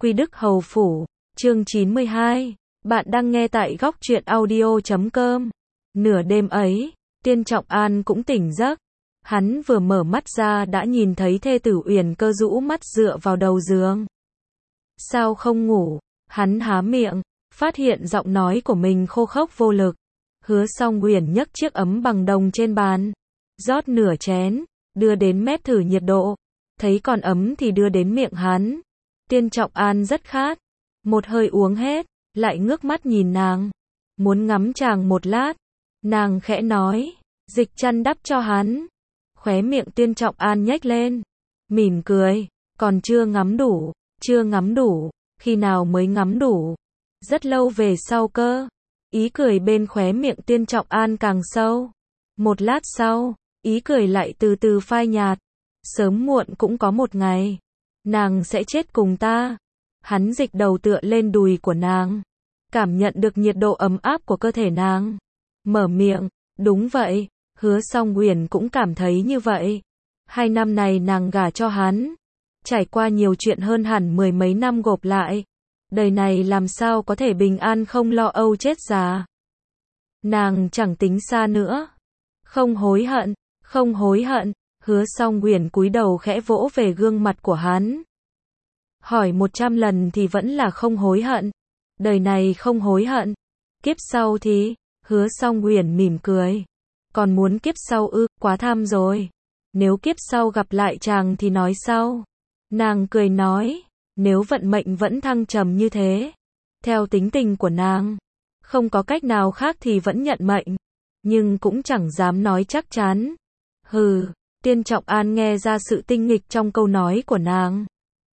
Quy Đức Hầu Phủ, chương 92. Bạn đang nghe tại góc truyện audio.com. Nửa đêm ấy, Tiên Trọng An cũng tỉnh giấc. Hắn vừa mở mắt ra đã nhìn thấy thê tử Uyển Cơ rũ mắt dựa vào đầu giường. Sao không ngủ? Hắn há miệng, phát hiện giọng nói của mình khô khốc vô lực. Hứa Song Uyển nhấc chiếc ấm bằng đồng trên bàn, rót nửa chén, đưa đến mép thử nhiệt độ. Thấy còn ấm thì đưa đến miệng hắn. Tiên Trọng An rất khát, một hơi uống hết, lại ngước mắt nhìn nàng, muốn ngắm chàng một lát. Nàng khẽ nói, dịch chăn đắp cho hắn. Khóe miệng Tiên Trọng An nhếch lên, mỉm cười, còn chưa ngắm đủ, khi nào mới ngắm đủ? Rất lâu về sau cơ. Ý cười bên khóe miệng Tiên Trọng An càng sâu. Một lát sau, ý cười lại từ từ phai nhạt. Sớm muộn cũng có một ngày, nàng sẽ chết cùng ta. Hắn dịch đầu tựa lên đùi của nàng, cảm nhận được nhiệt độ ấm áp của cơ thể nàng. Mở miệng, đúng vậy, Hứa Song Uyển cũng cảm thấy như vậy. 2 năm này nàng gả cho hắn, trải qua nhiều chuyện hơn hẳn 10 mấy năm gộp lại. Đời này làm sao có thể bình an không lo âu chết già. Nàng chẳng tính xa nữa. Không hối hận. Hứa Song Uyển cúi đầu khẽ vỗ về gương mặt của hắn. Hỏi 100 lần thì vẫn là không hối hận. Đời này không hối hận. Kiếp sau thì, Hứa Song Uyển mỉm cười. Còn muốn kiếp sau ư, quá tham rồi. Nếu kiếp sau gặp lại chàng thì nói sau. Nàng cười nói, nếu vận mệnh vẫn thăng trầm như thế, theo tính tình của nàng, không có cách nào khác thì vẫn nhận mệnh. Nhưng cũng chẳng dám nói chắc chắn. Hừ. Tiên Trọng An nghe ra sự tinh nghịch trong câu nói của nàng,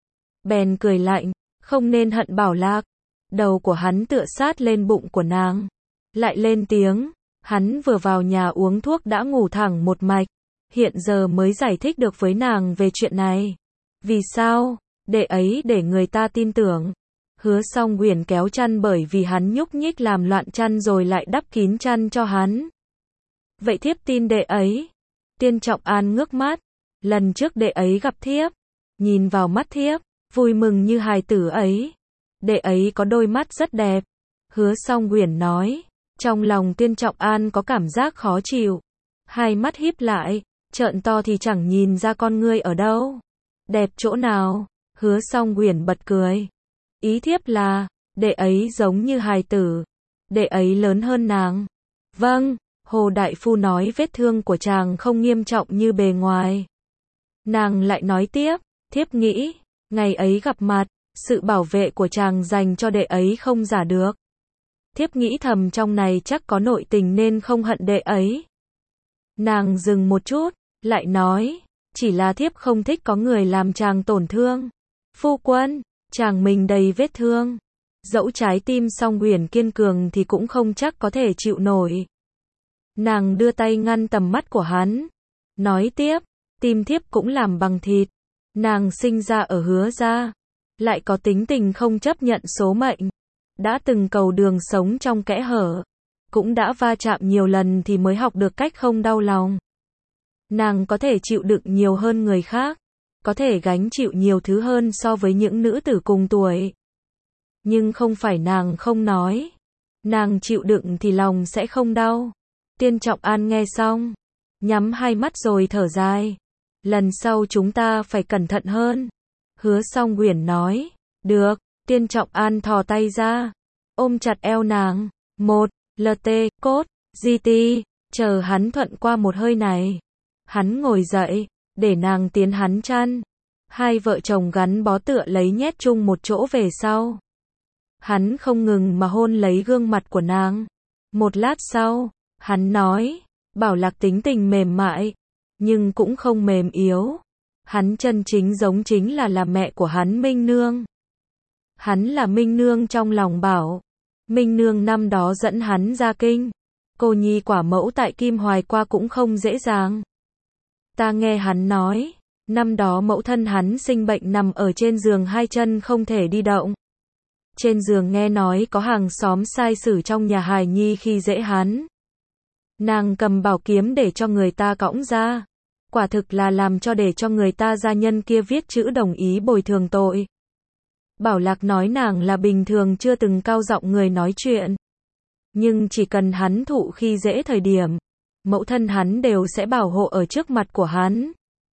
bèn cười lạnh, không nên hận Bảo Lạc. Đầu của hắn tựa sát lên bụng của nàng, lại lên tiếng, hắn vừa vào nhà uống thuốc đã ngủ thẳng một mạch, hiện giờ mới giải thích được với nàng về chuyện này. Vì sao? Để ấy để người ta tin tưởng. Hứa Song Uyển kéo chăn bởi vì hắn nhúc nhích làm loạn chăn rồi lại đắp kín chăn cho hắn. Vậy thiếp tin đệ ấy. Tiên Trọng An ngước mắt, lần trước đệ ấy gặp thiếp, nhìn vào mắt thiếp, vui mừng như hài tử ấy. Đệ ấy có đôi mắt rất đẹp. Hứa Song Uyển nói, trong lòng Tiên Trọng An có cảm giác khó chịu. Hai mắt híp lại, trợn to thì chẳng nhìn ra con ngươi ở đâu. Đẹp chỗ nào? Hứa Song Uyển bật cười. Ý thiếp là, đệ ấy giống như hài tử. Đệ ấy lớn hơn nàng. Vâng. Hồ đại phu nói vết thương của chàng không nghiêm trọng như bề ngoài. Nàng lại nói tiếp, thiếp nghĩ, ngày ấy gặp mặt, sự bảo vệ của chàng dành cho đệ ấy không giả được. Thiếp nghĩ thầm trong này chắc có nội tình nên không hận đệ ấy. Nàng dừng một chút, lại nói, chỉ là thiếp không thích có người làm chàng tổn thương. Phu quân, chàng mình đầy vết thương. Dẫu trái tim Song Uyển kiên cường thì cũng không chắc có thể chịu nổi. Nàng đưa tay ngăn tầm mắt của hắn, nói tiếp, tim thiếp cũng làm bằng thịt. Nàng sinh ra ở Hứa gia, lại có tính tình không chấp nhận số mệnh. Đã từng cầu đường sống trong kẽ hở, cũng đã va chạm nhiều lần thì mới học được cách không đau lòng. Nàng có thể chịu đựng nhiều hơn người khác, có thể gánh chịu nhiều thứ hơn so với những nữ tử cùng tuổi. Nhưng không phải nàng không nói, nàng chịu đựng thì lòng sẽ không đau. Tiên Trọng An nghe xong, nhắm hai mắt rồi thở dài. Lần sau chúng ta phải cẩn thận hơn. Hứa Song Uyển nói, được. Tiên Trọng An thò tay ra, ôm chặt eo nàng. LT, cốt, GT, chờ hắn thuận qua một hơi này. Hắn ngồi dậy, để nàng tiến hắn chăn. Hai vợ chồng gắn bó tựa lấy nhét chung một chỗ về sau. Hắn không ngừng mà hôn lấy gương mặt của nàng. Một lát sau, hắn nói, Bảo Lạc tính tình mềm mại, nhưng cũng không mềm yếu. Hắn chân chính giống chính là mẹ của hắn Minh Nương. Hắn là Minh Nương trong lòng Bảo. Minh Nương năm đó dẫn hắn ra kinh. Cô nhi quả mẫu tại Kim Hoài qua cũng không dễ dàng. Ta nghe hắn nói, năm đó mẫu thân hắn sinh bệnh nằm ở trên giường hai chân không thể đi động. Trên giường nghe nói có hàng xóm sai sử trong nhà hài nhi khi dễ hắn. Nàng cầm bảo kiếm để cho người ta cõng ra. Quả thực là làm cho để cho người ta gia nhân kia viết chữ đồng ý bồi thường tội. Bảo Lạc nói nàng là bình thường chưa từng cao giọng người nói chuyện. Nhưng chỉ cần hắn thụ khi dễ thời điểm, mẫu thân hắn đều sẽ bảo hộ ở trước mặt của hắn.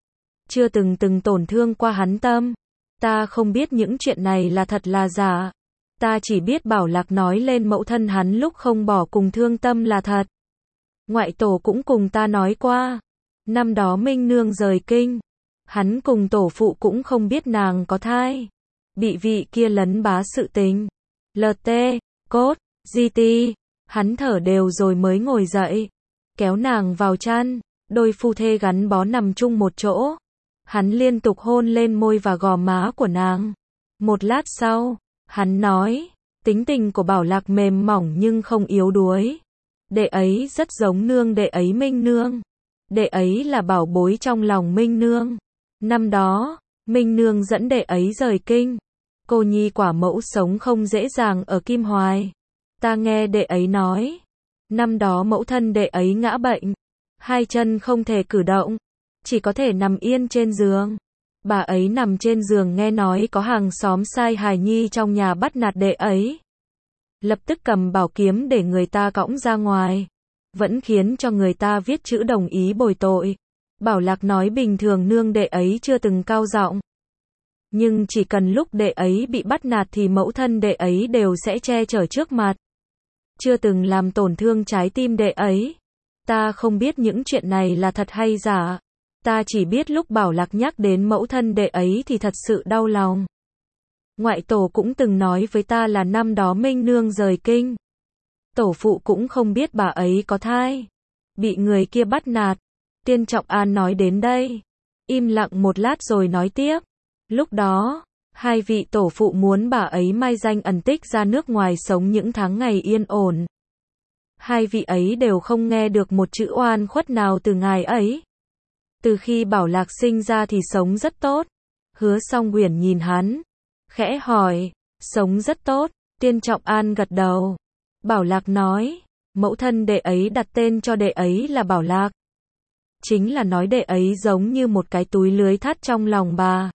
Chưa từng tổn thương qua hắn tâm. Ta không biết những chuyện này là thật là giả. Ta chỉ biết Bảo Lạc nói lên mẫu thân hắn lúc không bỏ cùng thương tâm là thật. Ngoại tổ cũng cùng ta nói qua. Năm đó Minh Nương rời kinh. Hắn cùng tổ phụ cũng không biết nàng có thai. Bị vị kia lấn bá sự tình. LT, cốt, GT. Hắn thở đều rồi mới ngồi dậy. Kéo nàng vào chăn. Đôi phu thê gắn bó nằm chung một chỗ. Hắn liên tục hôn lên môi và gò má của nàng. Một lát sau, hắn nói, tính tình của Bảo Lạc mềm mỏng nhưng không yếu đuối. Đệ ấy rất giống nương đệ ấy Minh Nương. Đệ ấy là bảo bối trong lòng Minh Nương. Năm đó, Minh Nương dẫn đệ ấy rời kinh. Cô nhi quả mẫu sống không dễ dàng ở Kim Hoài. Ta nghe đệ ấy nói, năm đó mẫu thân đệ ấy ngã bệnh, hai chân không thể cử động, chỉ có thể nằm yên trên giường. Bà ấy nằm trên giường nghe nói có hàng xóm sai hài nhi trong nhà bắt nạt đệ ấy. Lập tức cầm bảo kiếm để người ta cõng ra ngoài. Vẫn khiến cho người ta viết chữ đồng ý bồi tội. Bảo Lạc nói bình thường nương đệ ấy chưa từng cao giọng. Nhưng chỉ cần lúc đệ ấy bị bắt nạt thì mẫu thân đệ ấy đều sẽ che chở trước mặt. Chưa từng làm tổn thương trái tim đệ ấy. Ta không biết những chuyện này là thật hay giả. Ta chỉ biết lúc Bảo Lạc nhắc đến mẫu thân đệ ấy thì thật sự đau lòng. Ngoại tổ cũng từng nói với ta là năm đó Minh Nương rời kinh. Tổ phụ cũng không biết bà ấy có thai. Bị người kia bắt nạt. Tiên Trọng An nói đến đây. Im lặng một lát rồi nói tiếp. Lúc đó, hai vị tổ phụ muốn bà ấy mai danh ẩn tích ra nước ngoài sống những tháng ngày yên ổn. Hai vị ấy đều không nghe được một chữ oan khuất nào từ ngài ấy. Từ khi Bảo Lạc sinh ra thì sống rất tốt. Hứa Song Uyển nhìn hắn, khẽ hỏi, sống rất tốt. Tiên Trọng An gật đầu. Bảo Lạc nói, mẫu thân đệ ấy đặt tên cho đệ ấy là Bảo Lạc. Chính là nói đệ ấy giống như một cái túi lưới thắt trong lòng bà.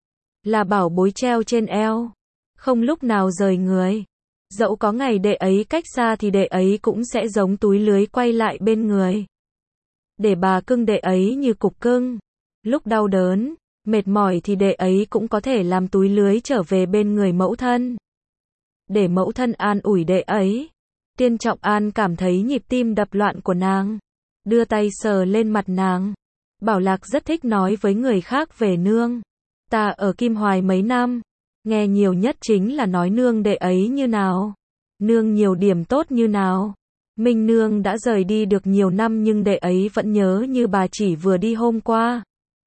Là bảo bối treo trên eo, không lúc nào rời người. Dẫu có ngày đệ ấy cách xa thì đệ ấy cũng sẽ giống túi lưới quay lại bên người. Để bà cưng đệ ấy như cục cưng. Lúc đau đớn, mệt mỏi thì đệ ấy cũng có thể làm túi lưới trở về bên người mẫu thân. Để mẫu thân an ủi đệ ấy. Tiên Trọng An cảm thấy nhịp tim đập loạn của nàng. Đưa tay sờ lên mặt nàng. Bảo Lạc rất thích nói với người khác về nương. Ta ở Kim Hoài mấy năm, nghe nhiều nhất chính là nói nương đệ ấy như nào. Nương nhiều điểm tốt như nào. Minh Nương đã rời đi được nhiều năm nhưng đệ ấy vẫn nhớ như bà chỉ vừa đi hôm qua.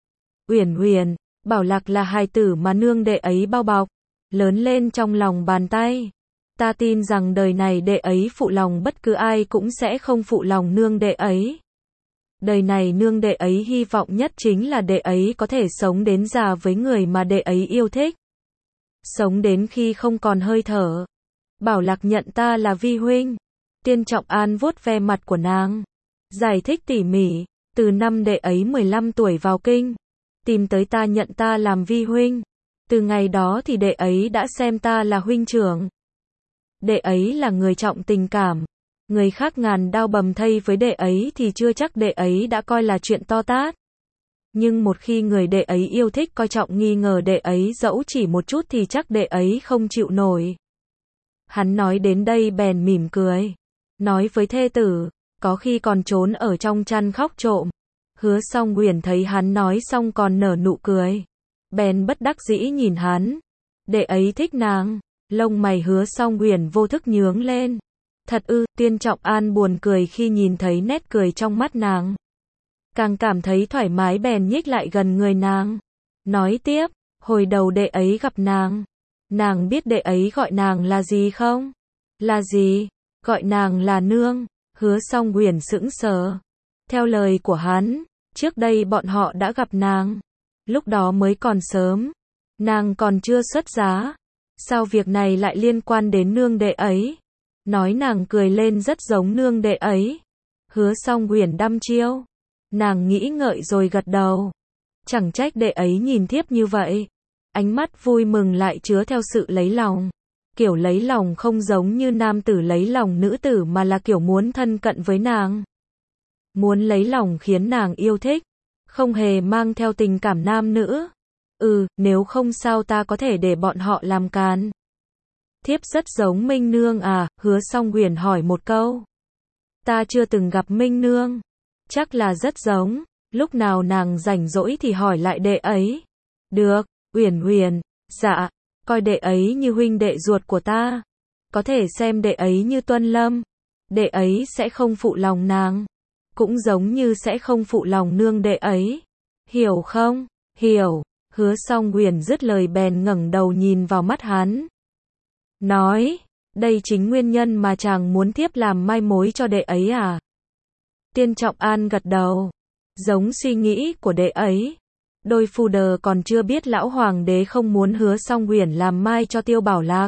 Uyển Uyển, Bảo Lạc là hài tử mà nương đệ ấy bao bọc, lớn lên trong lòng bàn tay. Ta tin rằng đời này đệ ấy phụ lòng bất cứ ai cũng sẽ không phụ lòng nương đệ ấy. Đời này nương đệ ấy hy vọng nhất chính là đệ ấy có thể sống đến già với người mà đệ ấy yêu thích. Sống đến khi không còn hơi thở. Bảo Lạc nhận ta là vi huynh. Tiên Trọng An vuốt ve mặt của nàng. Giải thích tỉ mỉ. Từ năm đệ ấy 15 tuổi vào kinh. Tìm tới ta nhận ta làm vi huynh. Từ ngày đó thì đệ ấy đã xem ta là huynh trưởng. Đệ ấy là người trọng tình cảm. Người khác ngàn đao bầm thây với đệ ấy thì chưa chắc đệ ấy đã coi là chuyện to tát. Nhưng một khi người đệ ấy yêu thích coi trọng nghi ngờ đệ ấy dẫu chỉ một chút thì chắc đệ ấy không chịu nổi. Hắn nói đến đây bèn mỉm cười. Nói với thê tử, có khi còn trốn ở trong chăn khóc trộm. Hứa Song Uyển thấy hắn nói xong còn nở nụ cười. Bèn bất đắc dĩ nhìn hắn. Đệ ấy thích nàng. Lông mày Hứa Song Uyển vô thức nhướng lên. Thật ư, Tiên Trọng An buồn cười khi nhìn thấy nét cười trong mắt nàng. Càng cảm thấy thoải mái bèn nhích lại gần người nàng. Nói tiếp, hồi đầu đệ ấy gặp nàng. Nàng biết đệ ấy gọi nàng là gì không? Là gì? Gọi nàng là nương. Hứa Song Uyển sững sờ. Theo lời của hắn, trước đây bọn họ đã gặp nàng. Lúc đó mới còn sớm. Nàng còn chưa xuất giá. Sao việc này lại liên quan đến nương đệ ấy? Nói nàng cười lên rất giống nương đệ ấy. Hứa Song Uyển đăm chiêu. Nàng nghĩ ngợi rồi gật đầu. Chẳng trách đệ ấy nhìn thiếp như vậy. ánh mắt vui mừng lại chứa theo sự lấy lòng. Kiểu lấy lòng không giống như nam tử lấy lòng nữ tử mà là kiểu muốn thân cận với nàng. Muốn lấy lòng khiến nàng yêu thích, không hề mang theo tình cảm nam nữ. Nếu không sao ta có thể để bọn họ làm càn. Thiếp rất giống Minh Nương à, Hứa Song Uyển hỏi một câu. Ta chưa từng gặp Minh Nương. Chắc là rất giống, lúc nào nàng rảnh rỗi thì hỏi lại đệ ấy. Được, Uyển Uyển, dạ, coi đệ ấy như huynh đệ ruột của ta. Có thể xem đệ ấy như Tuân Lâm. Đệ ấy sẽ không phụ lòng nàng. Cũng giống như sẽ không phụ lòng nương đệ ấy. Hiểu không? Hiểu. Hứa Song Uyển dứt lời bèn ngẩng đầu nhìn vào mắt hắn. Nói, đây chính nguyên nhân mà chàng muốn thiếp làm mai mối cho đệ ấy à? Tiên Trọng An gật đầu. Giống suy nghĩ của đệ ấy. Đôi phu đờ còn chưa biết lão hoàng đế không muốn Hứa Song Uyển làm mai cho Tiêu Bảo Lạc.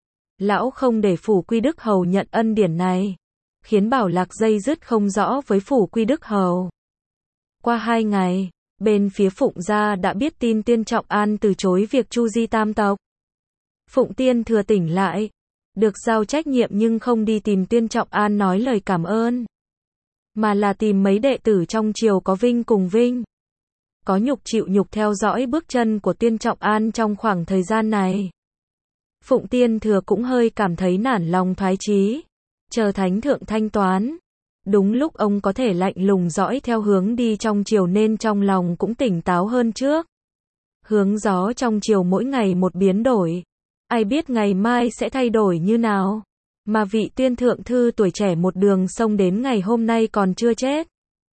Lão không để Phủ Quy Đức Hầu nhận ân điển này, khiến Bảo Lạc dây dứt không rõ với Phủ Quy Đức Hầu. Qua 2 ngày, bên phía Phụng gia đã biết tin Tiên Trọng An từ chối việc chu di tam tộc. Phụng Tiên Thừa tỉnh lại, được giao trách nhiệm nhưng không đi tìm Tiên Trọng An nói lời cảm ơn, mà là tìm mấy đệ tử trong triều có vinh cùng vinh, có nhục chịu nhục theo dõi bước chân của Tiên Trọng An trong khoảng thời gian này. Phụng Tiên Thừa cũng hơi cảm thấy nản lòng thoái chí, chờ Thánh Thượng thanh toán. Đúng lúc ông có thể lạnh lùng dõi theo hướng đi trong triều nên trong lòng cũng tỉnh táo hơn trước. Hướng gió trong triều mỗi ngày một biến đổi. Ai biết ngày mai sẽ thay đổi như nào. Mà vị Tuyên Thượng Thư tuổi trẻ một đường xông đến ngày hôm nay còn chưa chết.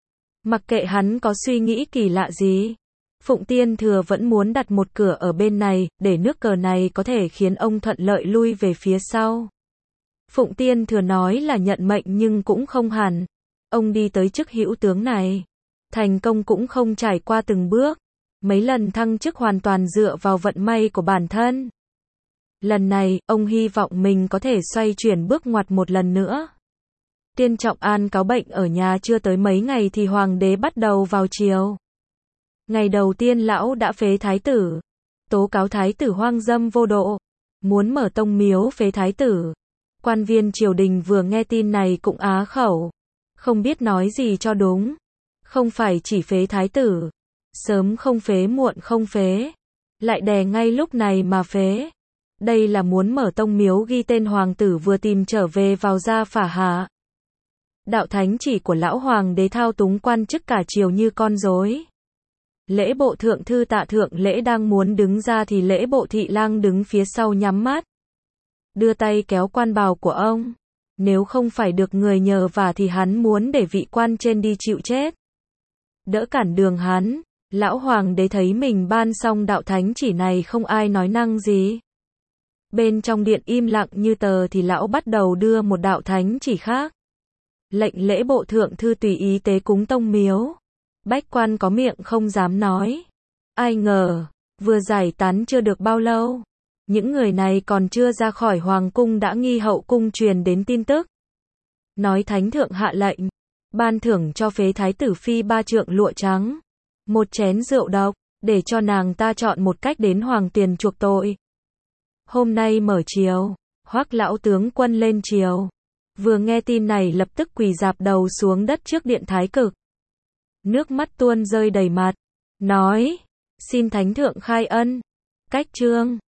Mặc kệ hắn có suy nghĩ kỳ lạ gì, Phụng Tiên Thừa vẫn muốn đặt một cửa ở bên này, để nước cờ này có thể khiến ông thuận lợi lui về phía sau. Phụng Tiên Thừa nói là nhận mệnh nhưng cũng không hẳn. Ông đi tới chức hữu tướng này, thành công cũng không trải qua từng bước. Mấy lần thăng chức hoàn toàn dựa vào vận may của bản thân. Lần này, ông hy vọng mình có thể xoay chuyển bước ngoặt một lần nữa. Tiên Trọng An cáo bệnh ở nhà chưa tới mấy ngày thì hoàng đế bắt đầu vào triều. Ngày đầu tiên lão đã phế thái tử, tố cáo thái tử hoang dâm vô độ, muốn mở tông miếu phế thái tử. Quan viên triều đình vừa nghe tin này cũng á khẩu, không biết nói gì cho đúng. Không phải chỉ phế thái tử, sớm không phế muộn không phế, lại đè ngay lúc này mà phế. Đây là muốn mở tông miếu ghi tên hoàng tử vừa tìm trở về vào gia phả hạ. Đạo thánh chỉ của lão hoàng đế thao túng quan chức cả triều như con rối. Lễ bộ thượng thư Tạ Thượng Lễ đang muốn đứng ra thì lễ bộ thị lang đứng phía sau nhắm mắt, đưa tay kéo quan bào của ông. Nếu không phải được người nhờ vả thì hắn muốn để vị quan trên đi chịu chết. Đỡ cản đường hắn, lão hoàng đế thấy mình ban xong đạo thánh chỉ này không ai nói năng gì. Bên trong điện im lặng như tờ thì lão bắt đầu đưa một đạo thánh chỉ khác. Lệnh lễ bộ thượng thư tùy ý tế cúng tông miếu. Bách quan có miệng không dám nói. Ai ngờ, vừa giải tán chưa được bao lâu, những người này còn chưa ra khỏi hoàng cung đã nghi hậu cung truyền đến tin tức. Nói thánh thượng hạ lệnh, ban thưởng cho phế thái tử phi 3 trượng lụa trắng, 1 chén rượu độc, để cho nàng ta chọn một cách đến hoàng tiền chuộc tội. Hôm nay mở triều, Hoắc lão tướng quân lên triều. Vừa nghe tin này lập tức quỳ rạp đầu xuống đất trước điện thái cực. Nước mắt tuôn rơi đầy mặt, nói, xin thánh thượng khai ân. Cách chương